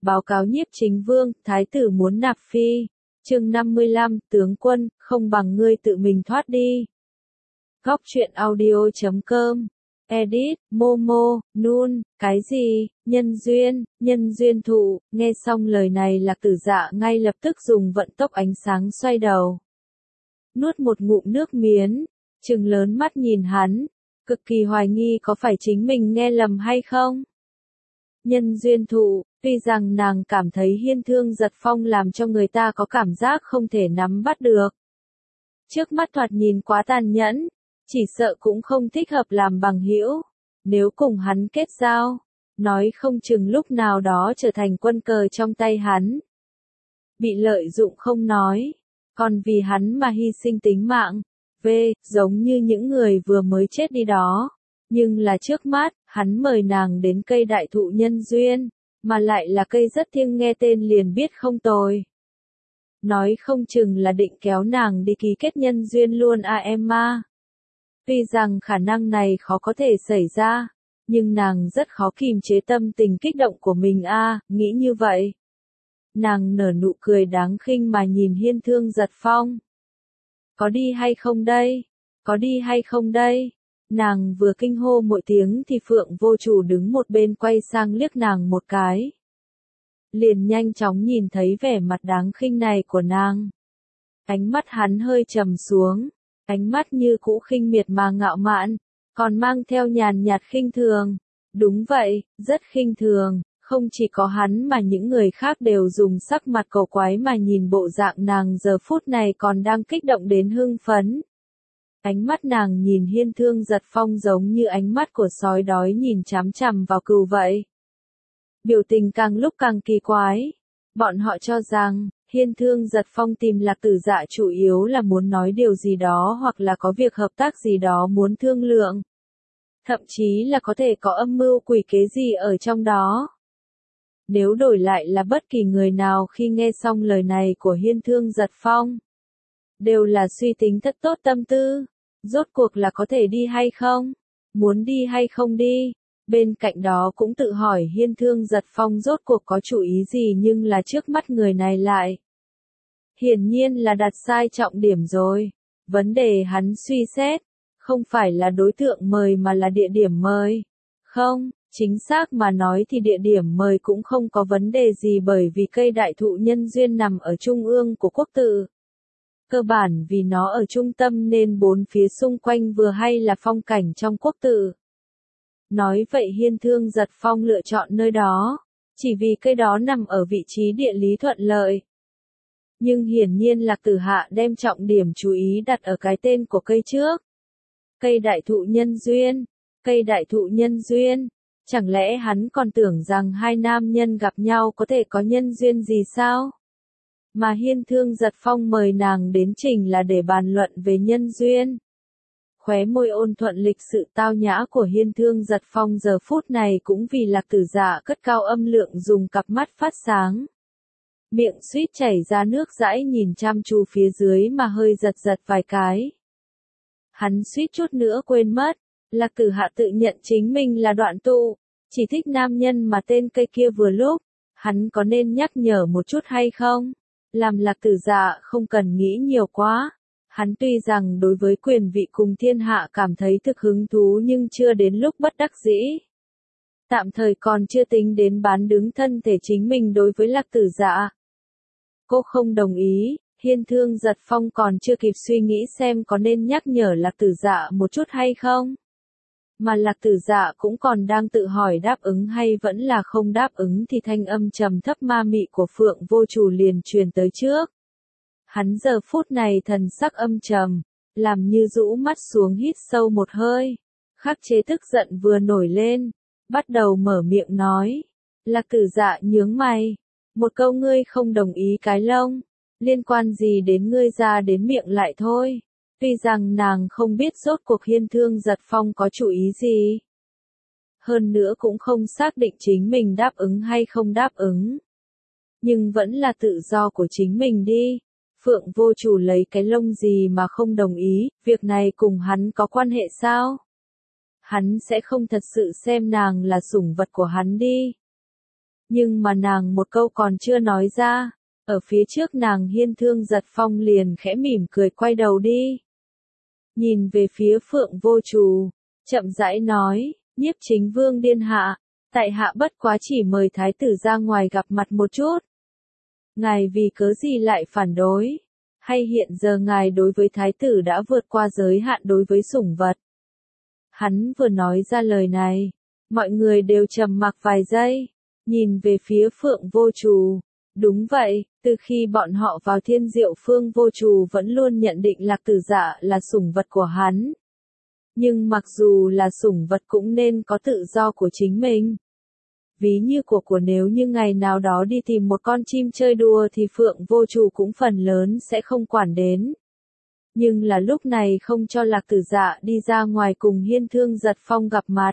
Báo cáo nhiếp chính vương, thái tử muốn nạp phi. Chương 55, tướng quân, không bằng ngươi tự mình thoát đi. Góc truyện audio.com. Edit, Momo, Nun, cái gì, nhân duyên thụ, nghe xong lời này Lạc Tử Dạ ngay lập tức dùng vận tốc ánh sáng xoay đầu. Nuốt một ngụm nước miến, trừng lớn mắt nhìn hắn, cực kỳ hoài nghi có phải chính mình nghe lầm hay không. Nhân duyên thụ, tuy rằng nàng cảm thấy Hiên Thương Giật Phong làm cho người ta có cảm giác không thể nắm bắt được. Trước mắt thoạt nhìn quá tàn nhẫn, chỉ sợ cũng không thích hợp làm bằng hữu. Nếu cùng hắn kết giao, nói không chừng lúc nào đó trở thành quân cờ trong tay hắn. Bị lợi dụng không nói, còn vì hắn mà hy sinh tính mạng, giống như những người vừa mới chết đi đó. Nhưng là trước mắt, hắn mời nàng đến cây đại thụ nhân duyên, mà lại là cây rất thiêng, nghe tên liền biết không tồi. Nói không chừng là định kéo nàng đi ký kết nhân duyên luôn à em à. Tuy rằng khả năng này khó có thể xảy ra, nhưng nàng rất khó kìm chế tâm tình kích động của mình à, nghĩ như vậy. Nàng nở nụ cười đáng khinh mà nhìn Hiên Thương Giật Phong. Có đi hay không đây? Có đi hay không đây? Nàng vừa kinh hô một tiếng thì Phượng Vô Chủ đứng một bên quay sang liếc nàng một cái. Liền nhanh chóng nhìn thấy vẻ mặt đáng khinh này của nàng. Ánh mắt hắn hơi trầm xuống, ánh mắt như cũ khinh miệt mà ngạo mạn, còn mang theo nhàn nhạt khinh thường. Đúng vậy, rất khinh thường, không chỉ có hắn mà những người khác đều dùng sắc mặt cổ quái mà nhìn bộ dạng nàng giờ phút này còn đang kích động đến hưng phấn. Ánh mắt nàng nhìn Hiên Thương Giật Phong giống như ánh mắt của sói đói nhìn chằm chằm vào cừu vậy. Biểu tình càng lúc càng kỳ quái. Bọn họ cho rằng, Hiên Thương Giật Phong tìm Lạc Tử Dạ chủ yếu là muốn nói điều gì đó hoặc là có việc hợp tác gì đó muốn thương lượng. Thậm chí là có thể có âm mưu quỷ kế gì ở trong đó. Nếu đổi lại là bất kỳ người nào khi nghe xong lời này của Hiên Thương Giật Phong, đều là suy tính thật tốt tâm tư. Rốt cuộc là có thể đi hay không? Muốn đi hay không đi? Bên cạnh đó cũng tự hỏi Hiên Thương Giật Phong rốt cuộc có chủ ý gì, nhưng là trước mắt người này lại. Hiển nhiên là đặt sai trọng điểm rồi. Vấn đề hắn suy xét, không phải là đối tượng mời mà là địa điểm mời. Không, chính xác mà nói thì địa điểm mời cũng không có vấn đề gì, bởi vì cây đại thụ nhân duyên nằm ở trung ương của quốc tự. Cơ bản vì nó ở trung tâm nên bốn phía xung quanh vừa hay là phong cảnh trong quốc tự. Nói vậy Hiên Thương Giật Phong lựa chọn nơi đó, chỉ vì cây đó nằm ở vị trí địa lý thuận lợi. Nhưng hiển nhiên Lạc Tử Hạ đem trọng điểm chú ý đặt ở cái tên của cây trước. Cây đại thụ nhân duyên, cây đại thụ nhân duyên, chẳng lẽ hắn còn tưởng rằng hai nam nhân gặp nhau có thể có nhân duyên gì sao? Mà Hiên Thương Giật Phong mời nàng đến trình là để bàn luận về nhân duyên. Khóe môi ôn thuận lịch sự tao nhã của Hiên Thương Giật Phong giờ phút này cũng vì Lạc Tử Dạ cất cao âm lượng dùng cặp mắt phát sáng. Miệng suýt chảy ra nước dãi nhìn chăm chú phía dưới mà hơi giật giật vài cái. Hắn suýt chút nữa quên mất, Lạc Tử Hạ tự nhận chính mình là đoạn tụ, chỉ thích nam nhân mà tên cây kia vừa lúc, hắn có nên nhắc nhở một chút hay không? Làm Lạc Tử Dạ không cần nghĩ nhiều quá. Hắn tuy rằng đối với quyền vị cùng thiên hạ cảm thấy thực hứng thú nhưng chưa đến lúc bất đắc dĩ. Tạm thời còn chưa tính đến bán đứng thân thể chính mình đối với Lạc Tử Dạ. Cô không đồng ý, Hiên Thương Giật Phong còn chưa kịp suy nghĩ xem có nên nhắc nhở Lạc Tử Dạ một chút hay không. Mà Lạc Tử Dạ cũng còn đang tự hỏi đáp ứng hay vẫn là không đáp ứng thì thanh âm trầm thấp ma mị của Phượng Vô Chủ liền truyền tới trước. Hắn giờ phút này thần sắc âm trầm, làm như rũ mắt xuống hít sâu một hơi. Khắc chế tức giận vừa nổi lên, bắt đầu mở miệng nói. Lạc Tử Dạ nhướng mày. Một câu ngươi không đồng ý cái lông, liên quan gì đến ngươi, ra đến miệng lại thôi. Tuy rằng nàng không biết rốt cuộc Hiên Thương Giật Phong có chủ ý gì. Hơn nữa cũng không xác định chính mình đáp ứng hay không đáp ứng. Nhưng vẫn là tự do của chính mình đi. Phượng Vô Chủ lấy cái lông gì mà không đồng ý, việc này cùng hắn có quan hệ sao? Hắn sẽ không thật sự xem nàng là sủng vật của hắn đi. Nhưng mà nàng một câu còn chưa nói ra, ở phía trước nàng Hiên Thương Giật Phong liền khẽ mỉm cười quay đầu đi. Nhìn về phía Phượng Vô Trù, chậm rãi nói, Nhiếp Chính Vương điện hạ, tại hạ bất quá chỉ mời thái tử ra ngoài gặp mặt một chút. Ngài vì cớ gì lại phản đối? Hay hiện giờ ngài đối với thái tử đã vượt qua giới hạn đối với sủng vật? Hắn vừa nói ra lời này, mọi người đều trầm mặc vài giây, nhìn về phía Phượng Vô Trù. Đúng vậy, từ khi bọn họ vào Thiên Diệu Phương, Vô Trù vẫn luôn nhận định Lạc Tử Dạ là sủng vật của hắn. Nhưng mặc dù là sủng vật cũng nên có tự do của chính mình. Ví như của nếu như ngày nào đó đi tìm một con chim chơi đùa thì Phượng Vô Trù cũng phần lớn sẽ không quản đến. Nhưng là lúc này không cho Lạc Tử Dạ đi ra ngoài cùng Hiên Thương Giật Phong gặp mặt.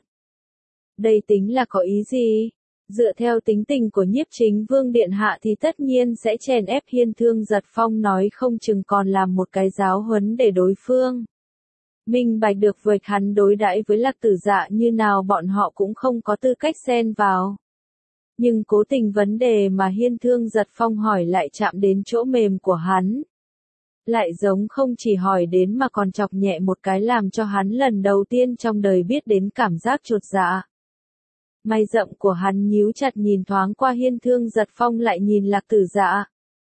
Đây tính là có ý gì? Dựa theo tính tình của Nhiếp Chính Vương điện hạ thì tất nhiên sẽ chèn ép Hiên Thương Giật Phong, nói không chừng còn làm một cái giáo huấn để đối phương. Minh bạch được việc hắn đối đãi với Lạc Tử Dạ như nào bọn họ cũng không có tư cách xen vào. Nhưng cố tình vấn đề mà Hiên Thương Giật Phong hỏi lại chạm đến chỗ mềm của hắn. Lại giống không chỉ hỏi đến mà còn chọc nhẹ một cái, làm cho hắn lần đầu tiên trong đời biết đến cảm giác chột dạ. Mày rậm của hắn nhíu chặt, nhìn thoáng qua Hiên Thương Giật Phong lại nhìn Lạc Tử Dạ.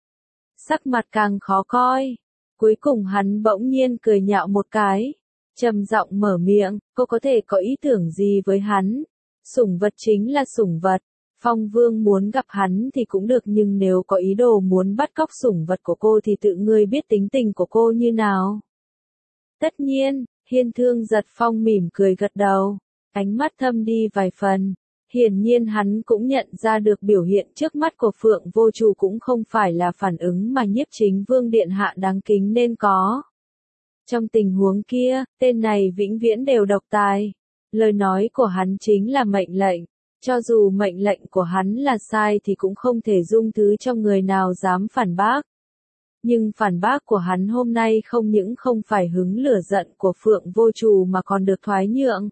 Sắc mặt càng khó coi. Cuối cùng hắn bỗng nhiên cười nhạo một cái. Trầm giọng mở miệng, cô có thể có ý tưởng gì với hắn? Sủng vật chính là sủng vật. Phong Vương muốn gặp hắn thì cũng được, nhưng nếu có ý đồ muốn bắt cóc sủng vật của cô thì tự ngươi biết tính tình của cô như nào. Tất nhiên, Hiên Thương Giật Phong mỉm cười gật đầu, ánh mắt thâm đi vài phần. Hiển nhiên hắn cũng nhận ra được biểu hiện trước mắt của Phượng Vô Trù cũng không phải là phản ứng mà Nhiếp Chính Vương điện hạ đáng kính nên có. Trong tình huống kia, tên này vĩnh viễn đều độc tài. Lời nói của hắn chính là mệnh lệnh. Cho dù mệnh lệnh của hắn là sai thì cũng không thể dung thứ cho người nào dám phản bác. Nhưng phản bác của hắn hôm nay không những không phải hứng lửa giận của Phượng Vô Trù mà còn được thoái nhượng.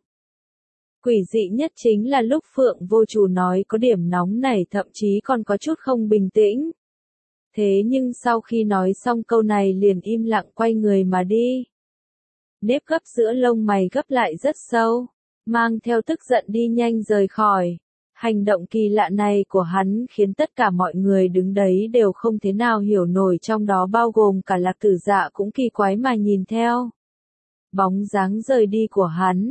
Quỷ dị nhất chính là lúc Phượng Vô Trù nói có điểm nóng này thậm chí còn có chút không bình tĩnh. Thế nhưng sau khi nói xong câu này liền im lặng quay người mà đi. Nếp gấp giữa lông mày gấp lại rất sâu, mang theo tức giận đi nhanh rời khỏi. Hành động kỳ lạ này của hắn khiến tất cả mọi người đứng đấy đều không thế nào hiểu nổi, trong đó bao gồm cả Lạc Tử Dạ cũng kỳ quái mà nhìn theo. Bóng dáng rời đi của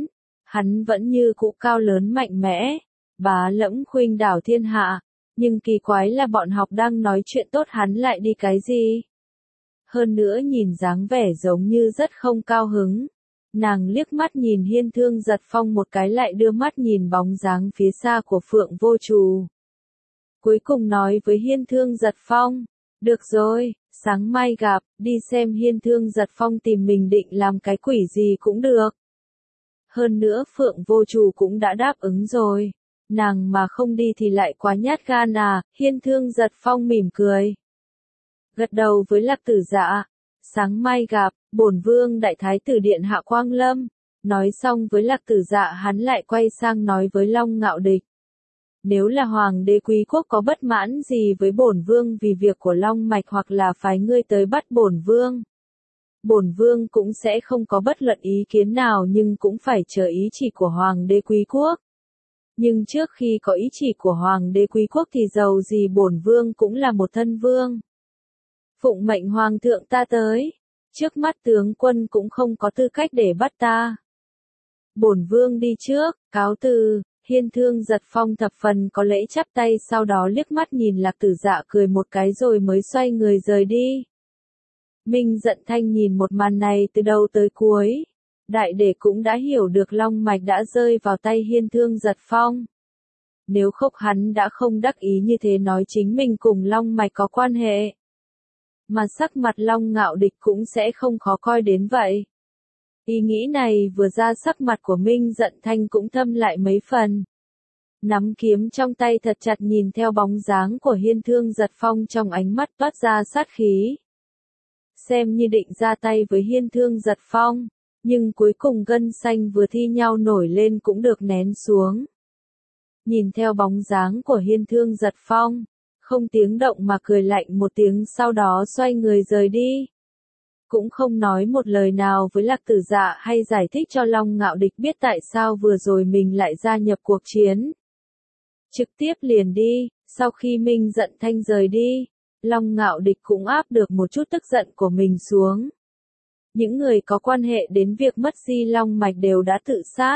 hắn vẫn như cũ cao lớn mạnh mẽ, bá lẫm khuynh đảo thiên hạ, nhưng kỳ quái là bọn học đang nói chuyện tốt hắn lại đi cái gì? Hơn nữa nhìn dáng vẻ giống như rất không cao hứng. Nàng liếc mắt nhìn Hiên Thương Giật Phong một cái, lại đưa mắt nhìn bóng dáng phía xa của Phượng Vô Trù. Cuối cùng nói với Hiên Thương Giật Phong, được rồi, sáng mai gặp, đi xem Hiên Thương Giật Phong tìm mình định làm cái quỷ gì cũng được. Hơn nữa Phượng Vô Trù cũng đã đáp ứng rồi, nàng mà không đi thì lại quá nhát gan à, Hiên Thương Giật Phong mỉm cười. Gật đầu với Lạc Tử Dạ, sáng mai gặp, bổn vương đại thái tử điện hạ quang lâm. Nói xong với Lạc Tử Dạ hắn lại quay sang nói với Long Ngạo Địch. Nếu là hoàng đế quý quốc có bất mãn gì với bổn vương vì việc của Long Mạch hoặc là phái ngươi tới bắt bổn vương cũng sẽ không có bất luận ý kiến nào, nhưng cũng phải chờ ý chỉ của hoàng đế quý quốc. Nhưng trước khi có ý chỉ của hoàng đế quý quốc thì dầu gì bổn vương cũng là một thân vương. Phụng mệnh hoàng thượng ta tới. Trước mắt tướng quân cũng không có tư cách để bắt ta. Bổn vương đi trước, cáo từ. Hiên Thương Giật Phong thập phần có lễ chắp tay, sau đó liếc mắt nhìn Lạc Tử Dạ cười một cái rồi mới xoay người rời đi. Minh Giận Thanh nhìn một màn này từ đầu tới cuối. Đại đệ cũng đã hiểu được Long Mạch đã rơi vào tay Hiên Thương Giật Phong. Nếu không hắn đã không đắc ý như thế nói chính mình cùng Long Mạch có quan hệ. Mà sắc mặt Long Ngạo Địch cũng sẽ không khó coi đến vậy. Ý nghĩ này vừa ra, sắc mặt của Minh Giận Thanh cũng thâm lại mấy phần. Nắm kiếm trong tay thật chặt nhìn theo bóng dáng của Hiên Thương Giật Phong, trong ánh mắt toát ra sát khí. Xem như định ra tay với Hiên Thương Giật Phong, nhưng cuối cùng gân xanh vừa thi nhau nổi lên cũng được nén xuống. nhìn theo bóng dáng của Hiên Thương Giật Phong, không tiếng động mà cười lạnh một tiếng, sau đó xoay người rời đi. Cũng không nói một lời nào với Lạc Tử Dạ hay giải thích cho Long Ngạo Địch biết tại sao vừa rồi mình lại gia nhập cuộc chiến. Trực tiếp liền đi, sau khi Minh giận thanh rời đi, Long Ngạo Địch cũng áp được một chút tức giận của mình xuống. Những người có quan hệ đến việc mất di long mạch đều đã tự sát.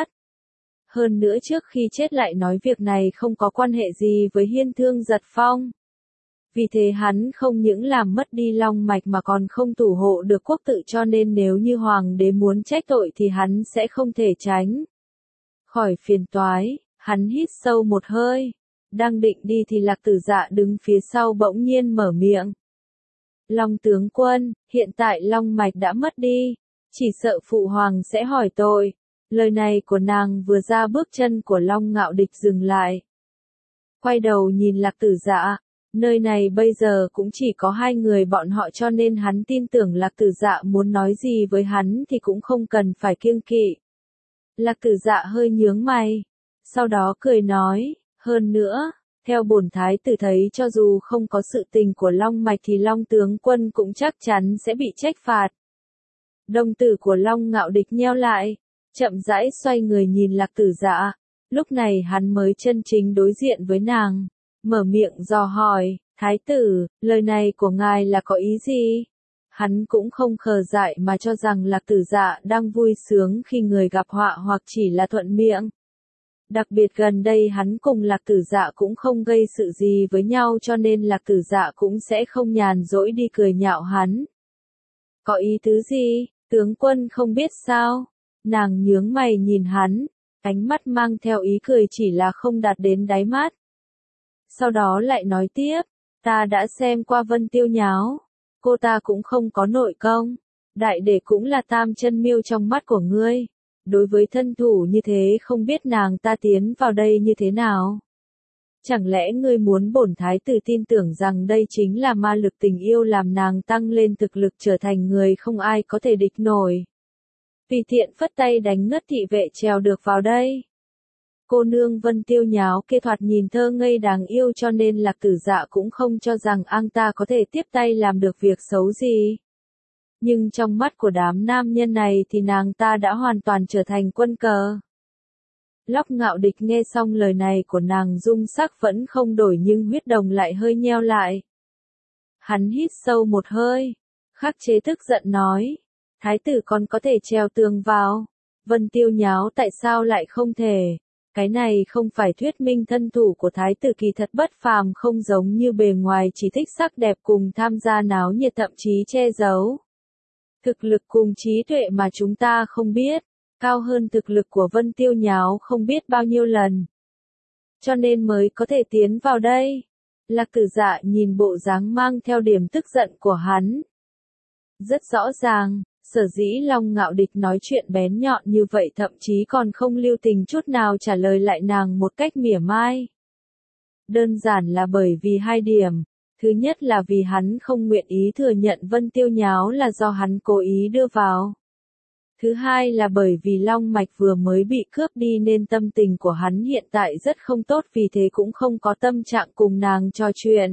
Hơn nữa trước khi chết lại nói việc này không có quan hệ gì với Hiên Thương Giật Phong. Vì thế hắn không những làm mất đi long mạch mà còn không thủ hộ được quốc tự, cho nên nếu như hoàng đế muốn trách tội thì hắn sẽ không thể tránh khỏi phiền toái. Hắn hít sâu một hơi, đang định đi thì Lạc Tử Dạ đứng phía sau bỗng nhiên mở miệng. Long tướng quân, hiện tại long mạch đã mất đi, chỉ sợ phụ hoàng sẽ hỏi tội. Lời này của nàng vừa ra, bước chân của Long Ngạo Địch dừng lại. Quay đầu nhìn Lạc Tử Dạ, nơi này bây giờ cũng chỉ có hai người bọn họ, cho nên hắn tin tưởng Lạc Tử Dạ muốn nói gì với hắn thì cũng không cần phải kiêng kỵ. Lạc Tử Dạ hơi nhướng mày, sau đó cười nói, hơn nữa, theo bổn thái tử thấy cho dù không có sự tình của long mạch thì Long tướng quân cũng chắc chắn sẽ bị trách phạt. Đồng tử của Long Ngạo Địch nheo lại, chậm rãi xoay người nhìn Lạc Tử Dạ, lúc này hắn mới chân chính đối diện với nàng, mở miệng dò hỏi, thái tử, lời này của ngài là có ý gì? Hắn cũng không khờ dại mà cho rằng Lạc Tử Dạ đang vui sướng khi người gặp họa hoặc chỉ là thuận miệng. Đặc biệt gần đây hắn cùng Lạc Tử Dạ cũng không gây sự gì với nhau, cho nên Lạc Tử Dạ cũng sẽ không nhàn rỗi đi cười nhạo hắn. Có ý tứ gì, tướng quân không biết sao? Nàng nhướng mày nhìn hắn, ánh mắt mang theo ý cười chỉ là không đạt đến đáy mắt. Sau đó lại nói tiếp, ta đã xem qua Vân Tiêu Nháo, cô ta cũng không có nội công, đại đệ cũng là tam chân miêu trong mắt của ngươi. Đối với thân thủ như thế không biết nàng ta tiến vào đây như thế nào? Chẳng lẽ ngươi muốn bổn thái tử tin tưởng rằng đây chính là ma lực tình yêu làm nàng tăng lên thực lực trở thành người không ai có thể địch nổi? Tùy tiện phất tay đánh ngất thị vệ trèo được vào đây. Cô nương Vân Tiêu Nháo kia thoạt nhìn thơ ngây đáng yêu, cho nên Lạc Tử Dạ cũng không cho rằng anh ta có thể tiếp tay làm được việc xấu gì. Nhưng trong mắt của đám nam nhân này thì nàng ta đã hoàn toàn trở thành quân cờ. Long Ngạo Địch nghe xong lời này của nàng, dung sắc vẫn không đổi nhưng huyết đồng lại hơi nheo lại. Hắn hít sâu một hơi, khắc chế tức giận nói, thái tử còn có thể trèo tường vào, Vân Tiêu Nháo tại sao lại không thể? Cái này không phải thuyết minh thân thủ của thái tử kỳ thật bất phàm, không giống như bề ngoài chỉ thích sắc đẹp cùng tham gia náo nhiệt, thậm chí che giấu thực lực cùng trí tuệ mà chúng ta không biết, cao hơn thực lực của Vân Tiêu Nháo không biết bao nhiêu lần. Cho nên mới có thể tiến vào đây. Lạc Tử Dạ nhìn bộ dáng mang theo điểm tức giận của hắn. Rất rõ ràng, sở dĩ Long Ngạo Địch nói chuyện bén nhọn như vậy, thậm chí còn không lưu tình chút nào trả lời lại nàng một cách mỉa mai. Đơn giản là bởi vì hai điểm. Thứ nhất là vì hắn không nguyện ý thừa nhận Vân Tiêu Nháo là do hắn cố ý đưa vào. Thứ hai là bởi vì long mạch vừa mới bị cướp đi nên tâm tình của hắn hiện tại rất không tốt, vì thế cũng không có tâm trạng cùng nàng trò chuyện.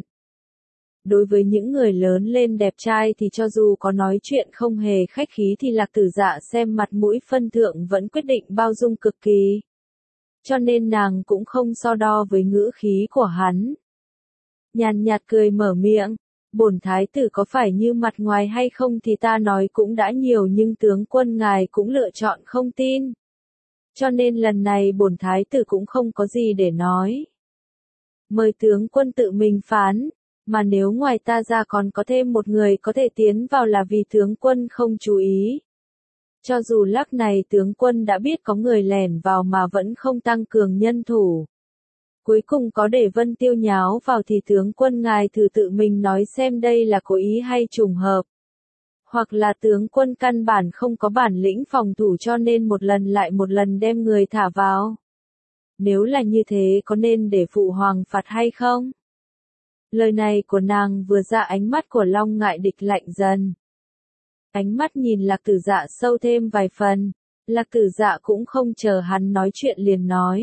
Đối với những người lớn lên đẹp trai thì cho dù có nói chuyện không hề khách khí thì Lạc Tử Dạ xem mặt mũi phân thượng vẫn quyết định bao dung cực kỳ. Cho nên nàng cũng không so đo với ngữ khí của hắn. Nhàn nhạt cười mở miệng, bổn thái tử có phải như mặt ngoài hay không thì ta nói cũng đã nhiều, nhưng tướng quân ngài cũng lựa chọn không tin. Cho nên lần này bổn thái tử cũng không có gì để nói. Mời tướng quân tự mình phán, mà nếu ngoài ta ra còn có thêm một người có thể tiến vào là vì tướng quân không chú ý. Cho dù lắc này tướng quân đã biết có người lẻn vào mà vẫn không tăng cường nhân thủ. Cuối cùng có để Vân Tiêu Nháo vào thì tướng quân ngài thử tự mình nói xem đây là cố ý hay trùng hợp. Hoặc là tướng quân căn bản không có bản lĩnh phòng thủ cho nên một lần lại một lần đem người thả vào. Nếu là như thế có nên để phụ hoàng phạt hay không? Lời này của nàng vừa ra, ánh mắt của Long Ngạo Địch lạnh dần. Ánh mắt nhìn Lạc Tử Dạ sâu thêm vài phần. Lạc Tử Dạ cũng không chờ hắn nói chuyện liền nói.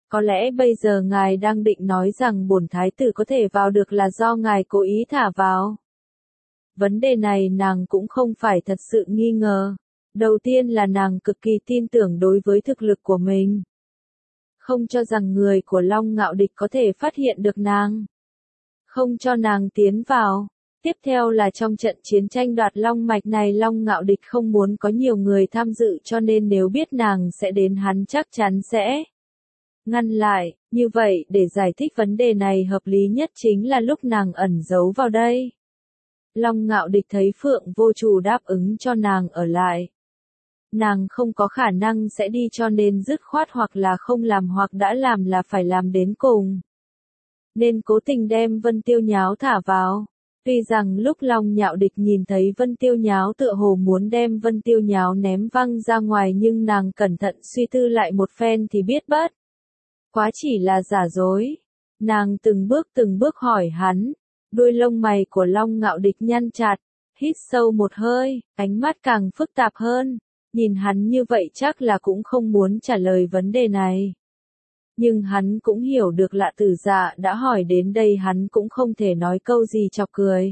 Có lẽ bây giờ ngài đang định nói rằng bổn thái tử có thể vào được là do ngài cố ý thả vào. Vấn đề này nàng cũng không phải thật sự nghi ngờ. Đầu tiên là nàng cực kỳ tin tưởng đối với thực lực của mình. Không cho rằng người của Long Ngạo Địch có thể phát hiện được nàng. Không cho nàng tiến vào. Tiếp theo là trong trận chiến tranh đoạt Long Mạch này Long Ngạo Địch không muốn có nhiều người tham dự cho nên nếu biết nàng sẽ đến hắn chắc chắn sẽ ngăn lại. Như vậy để giải thích vấn đề này hợp lý nhất chính là lúc nàng ẩn giấu vào đây. Long Ngạo Địch thấy Phượng Vô Trù đáp ứng cho nàng ở lại. Nàng không có khả năng sẽ đi cho nên dứt khoát hoặc là không làm hoặc đã làm là phải làm đến cùng. Nên cố tình đem Vân Tiêu Nháo thả vào. Tuy rằng lúc Long Ngạo Địch nhìn thấy Vân Tiêu Nháo tựa hồ muốn đem Vân Tiêu Nháo ném văng ra ngoài nhưng nàng cẩn thận suy tư lại một phen thì biết bất quá chỉ là giả dối. Nàng từng bước hỏi hắn. Đuôi lông mày của Long Ngạo Địch nhăn chặt, hít sâu một hơi, ánh mắt càng phức tạp hơn. Nhìn hắn như vậy chắc là cũng không muốn trả lời vấn đề này. Nhưng hắn cũng hiểu được Lạ Tử Dạ đã hỏi đến đây hắn cũng không thể nói câu gì chọc cười.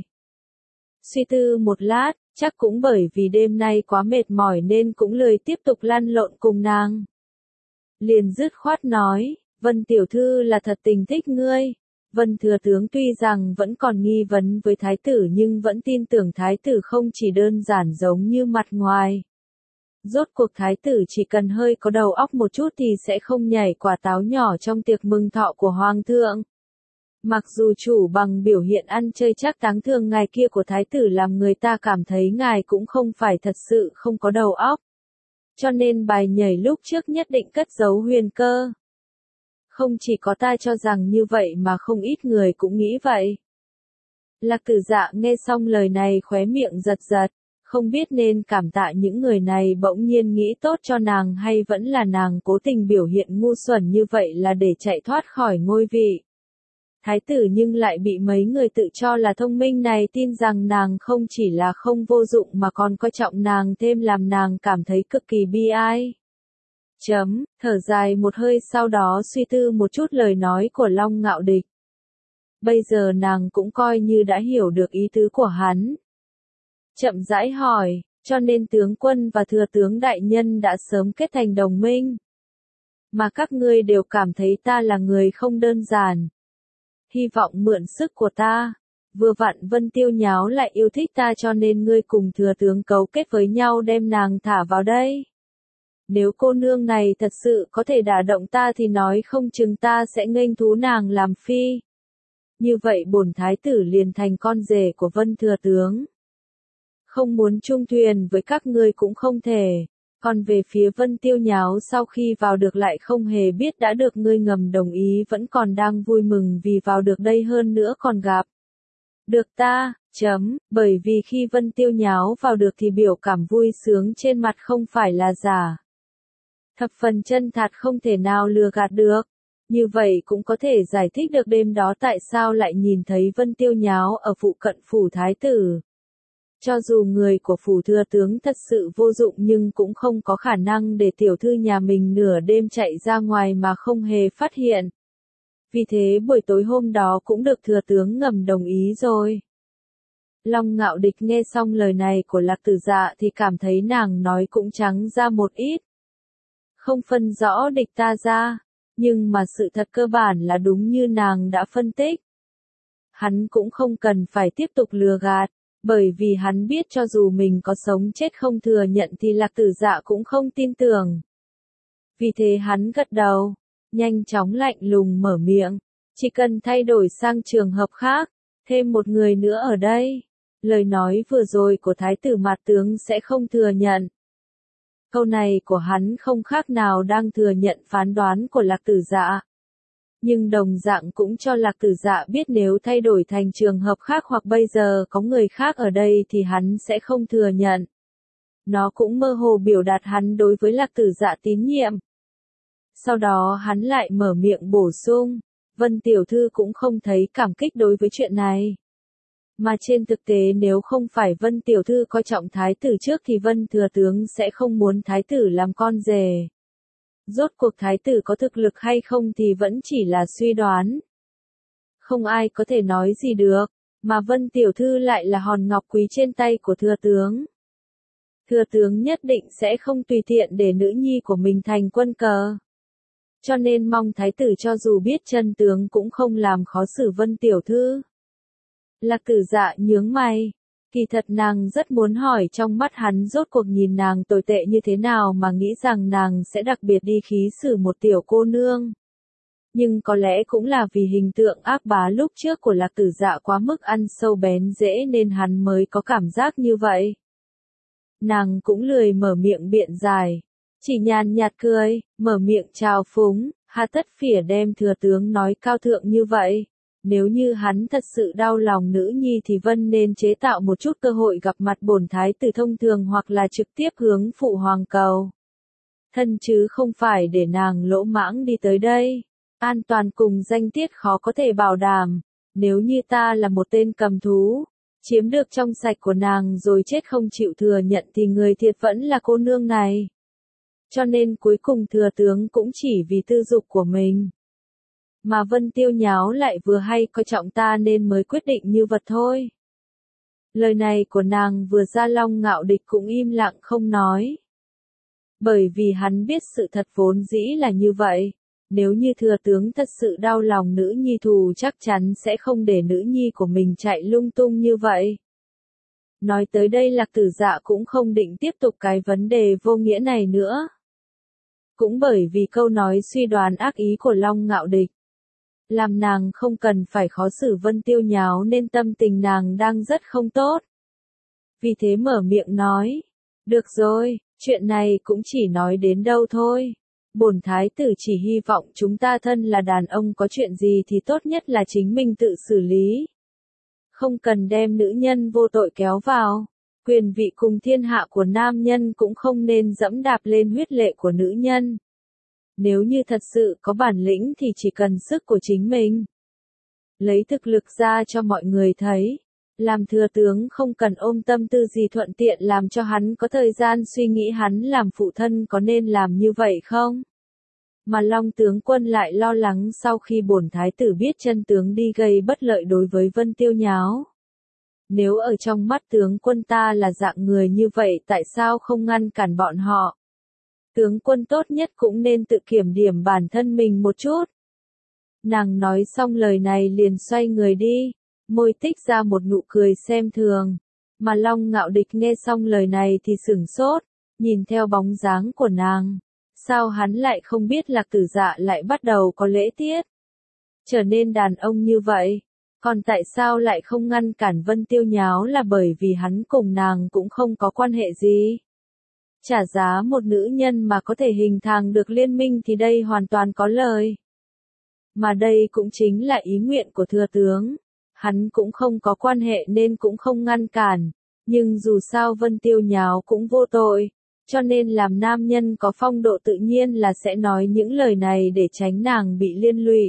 Suy tư một lát, chắc cũng bởi vì đêm nay quá mệt mỏi nên cũng lười tiếp tục lăn lộn cùng nàng. Liền dứt khoát nói, Vân tiểu thư là thật tình thích ngươi. Vân thừa tướng tuy rằng vẫn còn nghi vấn với thái tử nhưng vẫn tin tưởng thái tử không chỉ đơn giản giống như mặt ngoài. Rốt cuộc thái tử chỉ cần hơi có đầu óc một chút thì sẽ không nhảy quả táo nhỏ trong tiệc mừng thọ của hoàng thượng. Mặc dù chủ bằng biểu hiện ăn chơi chắc táng thường ngày kia của thái tử làm người ta cảm thấy ngài cũng không phải thật sự không có đầu óc. Cho nên bài nhảy lúc trước nhất định cất giấu huyền cơ. Không chỉ có ta cho rằng như vậy mà không ít người cũng nghĩ vậy. Lạc Tử Dạ nghe xong lời này khóe miệng giật giật, không biết nên cảm tạ những người này bỗng nhiên nghĩ tốt cho nàng hay vẫn là nàng cố tình biểu hiện ngu xuẩn như vậy là để chạy thoát khỏi ngôi vị. Thái tử nhưng lại bị mấy người tự cho là thông minh này tin rằng nàng không chỉ là không vô dụng mà còn coi trọng nàng thêm làm nàng cảm thấy cực kỳ bi ai. Thở dài một hơi sau đó suy tư một chút lời nói của Long Ngạo Địch. Bây giờ nàng cũng coi như đã hiểu được ý tứ của hắn. Chậm rãi hỏi, cho nên tướng quân và thừa tướng đại nhân đã sớm kết thành đồng minh. Mà các ngươi đều cảm thấy ta là người không đơn giản. Hy vọng mượn sức của ta. Vừa vặn Vân Tiêu Nháo lại yêu thích ta cho nên ngươi cùng thừa tướng cấu kết với nhau đem nàng thả vào đây. Nếu cô nương này thật sự có thể đả động ta thì nói không chừng ta sẽ nghênh thú nàng làm phi. Như vậy bổn thái tử liền thành con rể của Vân thừa tướng. Không muốn chung thuyền với các ngươi cũng không thể. Còn về phía Vân Tiêu Nháo sau khi vào được lại không hề biết đã được ngươi ngầm đồng ý vẫn còn đang vui mừng vì vào được đây hơn nữa còn gặp được ta, bởi vì khi Vân Tiêu Nháo vào được thì biểu cảm vui sướng trên mặt không phải là giả. Thập phần chân thật không thể nào lừa gạt được. Như vậy cũng có thể giải thích được đêm đó tại sao lại nhìn thấy Vân Tiêu Nháo ở phụ cận phủ thái tử. Cho dù người của phủ thừa tướng thật sự vô dụng nhưng cũng không có khả năng để tiểu thư nhà mình nửa đêm chạy ra ngoài mà không hề phát hiện. Vì thế buổi tối hôm đó cũng được thừa tướng ngầm đồng ý rồi. Long Ngạo Địch nghe xong lời này của Lạc Tử Dạ thì cảm thấy nàng nói cũng trắng ra một ít. Không phân rõ địch ta ra, nhưng mà sự thật cơ bản là đúng như nàng đã phân tích. Hắn cũng không cần phải tiếp tục lừa gạt, bởi vì hắn biết cho dù mình có sống chết không thừa nhận thì Lạc Tử Dạ cũng không tin tưởng. Vì thế hắn gật đầu, nhanh chóng lạnh lùng mở miệng, chỉ cần thay đổi sang trường hợp khác, thêm một người nữa ở đây, lời nói vừa rồi của Thái tử Mạt tướng sẽ không thừa nhận. Câu này của hắn không khác nào đang thừa nhận phán đoán của Lạc Tử Dạ. Nhưng đồng dạng cũng cho Lạc Tử Dạ biết nếu thay đổi thành trường hợp khác hoặc bây giờ có người khác ở đây thì hắn sẽ không thừa nhận. Nó cũng mơ hồ biểu đạt hắn đối với Lạc Tử Dạ tín nhiệm. Sau đó hắn lại mở miệng bổ sung, Vân tiểu thư cũng không thấy cảm kích đối với chuyện này. Mà trên thực tế nếu không phải Vân tiểu thư coi trọng thái tử trước thì Vân thừa tướng sẽ không muốn thái tử làm con rể. Rốt cuộc thái tử có thực lực hay không thì vẫn chỉ là suy đoán. Không ai có thể nói gì được, mà Vân tiểu thư lại là hòn ngọc quý trên tay của thừa tướng. Thừa tướng nhất định sẽ không tùy tiện để nữ nhi của mình thành quân cờ. Cho nên mong thái tử cho dù biết chân tướng cũng không làm khó xử Vân tiểu thư. Lạc Tử Dạ nhướng mày. Kỳ thật nàng rất muốn hỏi trong mắt hắn rốt cuộc nhìn nàng tồi tệ như thế nào mà nghĩ rằng nàng sẽ đặc biệt đi khí xử một tiểu cô nương. Nhưng có lẽ cũng là vì hình tượng ác bá lúc trước của Lạc Tử Dạ quá mức ăn sâu bén rễ nên hắn mới có cảm giác như vậy. Nàng cũng lười mở miệng biện giải, chỉ nhàn nhạt cười, mở miệng chào phúng, hà tất phỉa đem thừa tướng nói cao thượng như vậy. Nếu như hắn thật sự đau lòng nữ nhi thì Vân nên chế tạo một chút cơ hội gặp mặt bổn thái tử thông thường hoặc là trực tiếp hướng phụ hoàng cầu thân chứ không phải để nàng lỗ mãng đi tới đây. An toàn cùng danh tiết khó có thể bảo đảm, nếu như ta là một tên cầm thú, chiếm được trong sạch của nàng rồi chết không chịu thừa nhận thì người thiệt vẫn là cô nương này. Cho nên cuối cùng thừa tướng cũng chỉ vì tư dục của mình. Mà Vân Tiêu Nháo lại vừa hay coi trọng ta nên mới quyết định như vậy thôi. Lời này của nàng vừa ra Long Ngạo Địch cũng im lặng không nói. Bởi vì hắn biết sự thật vốn dĩ là như vậy. Nếu như thừa tướng thật sự đau lòng nữ nhi thù chắc chắn sẽ không để nữ nhi của mình chạy lung tung như vậy. Nói tới đây Lạc Tử Dạ cũng không định tiếp tục cái vấn đề vô nghĩa này nữa. Cũng bởi vì câu nói suy đoán ác ý của Long Ngạo Địch. Làm nàng không cần phải khó xử Vân Tiêu Nháo nên tâm tình nàng đang rất không tốt. Vì thế mở miệng nói. Được rồi, chuyện này cũng chỉ nói đến đâu thôi. Bổn thái tử chỉ hy vọng chúng ta thân là đàn ông có chuyện gì thì tốt nhất là chính mình tự xử lý. Không cần đem nữ nhân vô tội kéo vào. Quyền vị cùng thiên hạ của nam nhân cũng không nên dẫm đạp lên huyết lệ của nữ nhân. Nếu như thật sự có bản lĩnh thì chỉ cần sức của chính mình. Lấy thực lực ra cho mọi người thấy. Làm thừa tướng không cần ôm tâm tư gì thuận tiện làm cho hắn có thời gian suy nghĩ hắn làm phụ thân có nên làm như vậy không? Mà Long tướng quân lại lo lắng sau khi bổn thái tử biết chân tướng đi gây bất lợi đối với Vân Tiêu Nháo. Nếu ở trong mắt tướng quân ta là dạng người như vậy tại sao không ngăn cản bọn họ? Tướng quân tốt nhất cũng nên tự kiểm điểm bản thân mình một chút. Nàng nói xong lời này liền xoay người đi, môi tích ra một nụ cười xem thường. Mà Long Ngạo Địch nghe xong lời này thì sửng sốt, nhìn theo bóng dáng của nàng. Sao hắn lại không biết Lạc Tử Dạ lại bắt đầu có lễ tiết? Trở nên đàn ông như vậy. Còn tại sao lại không ngăn cản Vân Tiêu Nháo là bởi vì hắn cùng nàng cũng không có quan hệ gì. Trả giá một nữ nhân mà có thể hình thành được liên minh thì đây hoàn toàn có lời. Mà đây cũng chính là ý nguyện của thừa tướng. Hắn cũng không có quan hệ nên cũng không ngăn cản. Nhưng dù sao Vân Tiêu Nháo cũng vô tội. Cho nên làm nam nhân có phong độ tự nhiên là sẽ nói những lời này để tránh nàng bị liên lụy.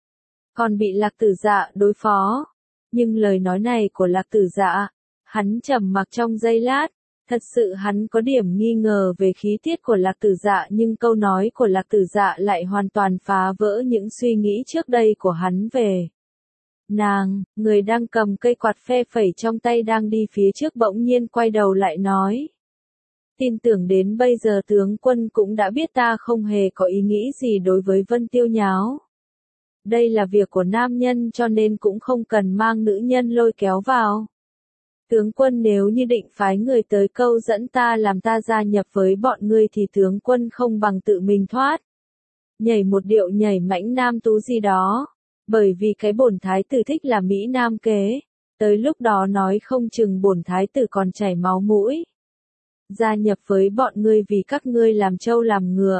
Còn bị Lạc Tử Dạ đối phó. Nhưng lời nói này của Lạc Tử Dạ, hắn trầm mặc trong giây lát. Thật sự hắn có điểm nghi ngờ về khí tiết của Lạc Tử Dạ nhưng câu nói của Lạc Tử Dạ lại hoàn toàn phá vỡ những suy nghĩ trước đây của hắn về. Nàng, người đang cầm cây quạt phe phẩy trong tay đang đi phía trước bỗng nhiên quay đầu lại nói. Tin tưởng đến bây giờ tướng quân cũng đã biết ta không hề có ý nghĩ gì đối với Vân Tiêu Nháo. Đây là việc của nam nhân cho nên cũng không cần mang nữ nhân lôi kéo vào. Tướng quân nếu như định phái người tới câu dẫn ta làm ta gia nhập với bọn ngươi thì tướng quân không bằng tự mình thoát. Nhảy một điệu nhảy mãnh nam tú gì đó. Bởi vì cái bổn thái tử thích là Mỹ Nam kế. Tới lúc đó nói không chừng bổn thái tử còn chảy máu mũi. Gia nhập với bọn ngươi vì các ngươi làm trâu làm ngựa.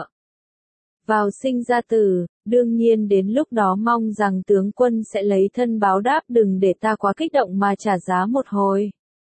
Vào sinh ra tử, đương nhiên đến lúc đó mong rằng tướng quân sẽ lấy thân báo đáp đừng để ta quá kích động mà trả giá một hồi.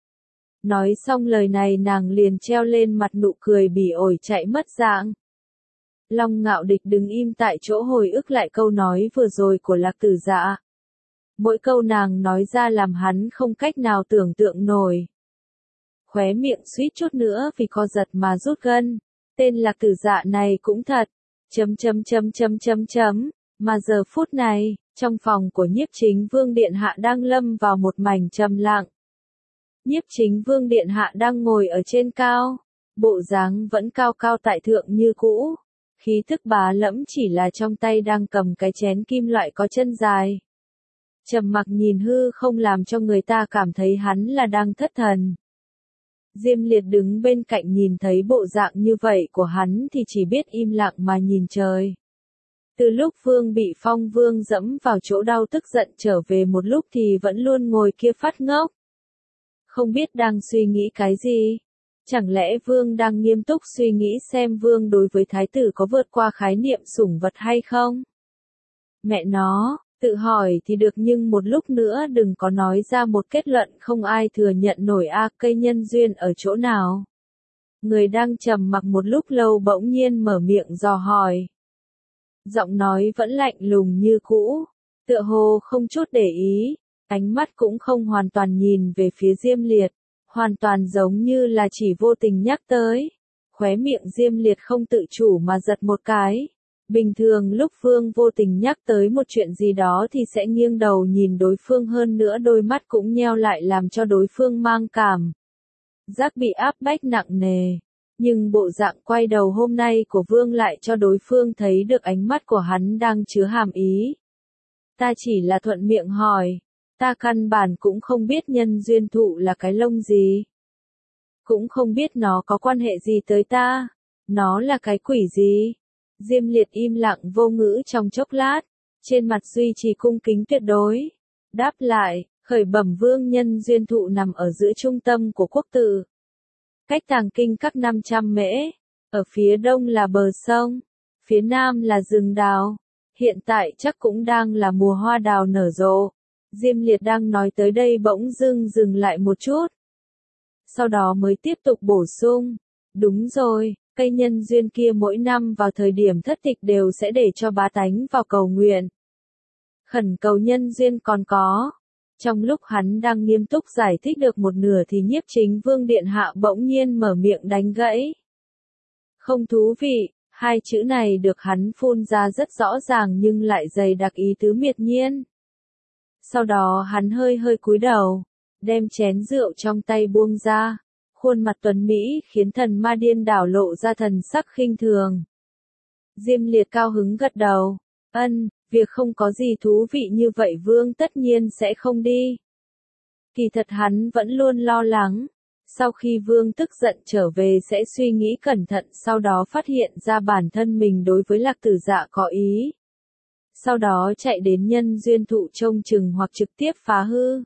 Nói xong lời này nàng liền treo lên mặt nụ cười bỉ ổi chạy mất dạng. Long Ngạo Địch đứng im tại chỗ hồi ức lại câu nói vừa rồi của Lạc Tử Dạ. Mỗi câu nàng nói ra làm hắn không cách nào tưởng tượng nổi. Khóe miệng suýt chút nữa vì co giật mà rút gân. Tên Lạc Tử Dạ này cũng thật. Mà giờ phút này, trong phòng của Nhiếp Chính Vương Điện Hạ đang lâm vào một mảnh trầm lặng. Nhiếp Chính Vương Điện Hạ đang ngồi ở trên cao, bộ dáng vẫn cao cao tại thượng như cũ, khí tức bá lẫm chỉ là trong tay đang cầm cái chén kim loại có chân dài. Trầm mặc nhìn hư không làm cho người ta cảm thấy hắn là đang thất thần. Diêm Liệt đứng bên cạnh nhìn thấy bộ dạng như vậy của hắn thì chỉ biết im lặng mà nhìn trời. Từ lúc Vương bị Phong Vương dẫm vào chỗ đau tức giận trở về một lúc thì vẫn luôn ngồi kia phát ngốc. Không biết đang suy nghĩ cái gì. Chẳng lẽ Vương đang nghiêm túc suy nghĩ xem Vương đối với Thái tử có vượt qua khái niệm sủng vật hay không? Mẹ nó, tự hỏi thì được nhưng một lúc nữa đừng có nói ra một kết luận không ai thừa nhận nổi cây nhân duyên ở chỗ nào. Người đang trầm mặc một lúc lâu bỗng nhiên mở miệng dò hỏi. Giọng nói vẫn lạnh lùng như cũ, tựa hồ không chút để ý, ánh mắt cũng không hoàn toàn nhìn về phía Diêm Liệt, hoàn toàn giống như là chỉ vô tình nhắc tới. Khóe miệng Diêm Liệt không tự chủ mà giật một cái. Bình thường lúc Vương vô tình nhắc tới một chuyện gì đó thì sẽ nghiêng đầu nhìn đối phương, hơn nữa đôi mắt cũng nheo lại làm cho đối phương mang cảm giác bị áp bách nặng nề. Nhưng bộ dạng quay đầu hôm nay của Vương lại cho đối phương thấy được ánh mắt của hắn đang chứa hàm ý. Ta chỉ là thuận miệng hỏi, ta căn bản cũng không biết nhân duyên thụ là cái lông gì. Cũng không biết nó có quan hệ gì tới ta, nó là cái quỷ gì. Diêm Liệt im lặng vô ngữ trong chốc lát, trên mặt duy trì cung kính tuyệt đối. Đáp lại, khởi bẩm Vương, nhân duyên thụ nằm ở giữa trung tâm của quốc tự. Cách Tàng Kinh các 500 mễ, ở phía đông là bờ sông, phía nam là rừng đào. Hiện tại chắc cũng đang là mùa hoa đào nở rộ. Diêm Liệt đang nói tới đây bỗng dưng dừng lại một chút. Sau đó mới tiếp tục bổ sung. Đúng rồi, cây nhân duyên kia mỗi năm vào thời điểm thất tịch đều sẽ để cho bá tánh vào cầu nguyện. Khẩn cầu nhân duyên còn có. Trong lúc hắn đang nghiêm túc giải thích được một nửa thì Nhiếp Chính Vương Điện Hạ bỗng nhiên mở miệng đánh gãy. Không thú vị, hai chữ này được hắn phun ra rất rõ ràng nhưng lại dày đặc ý tứ miệt nhiên. Sau đó hắn hơi cúi đầu, đem chén rượu trong tay buông ra, khuôn mặt tuấn mỹ khiến thần ma điên đảo lộ ra thần sắc khinh thường. Diêm Liệt cao hứng gật đầu, việc không có gì thú vị như vậy Vương tất nhiên sẽ không đi. Kỳ thật hắn vẫn luôn lo lắng, sau khi Vương tức giận trở về sẽ suy nghĩ cẩn thận, sau đó phát hiện ra bản thân mình đối với Lạc Tử Dạ có ý. Sau đó chạy đến nhân duyên thụ trông chừng hoặc trực tiếp phá hư.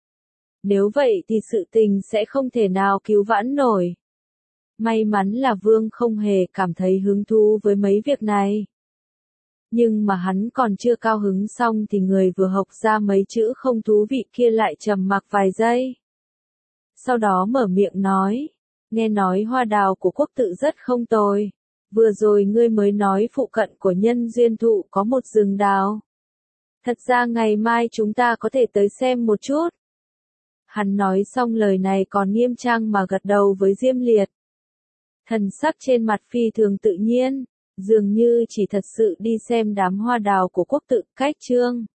Nếu vậy thì sự tình sẽ không thể nào cứu vãn nổi. May mắn là Vương không hề cảm thấy hứng thú với mấy việc này. Nhưng mà hắn còn chưa cao hứng xong thì người vừa học ra mấy chữ không thú vị kia lại trầm mặc vài giây. Sau đó mở miệng nói, nghe nói hoa đào của quốc tự rất không tồi. Vừa rồi ngươi mới nói phụ cận của nhân duyên thụ có một rừng đào. Thật ra ngày mai chúng ta có thể tới xem một chút. Hắn nói xong lời này còn nghiêm trang mà gật đầu với Diêm Liệt. Thần sắc trên mặt phi thường tự nhiên, dường như chỉ thật sự đi xem đám hoa đào của quốc tự. Cách chương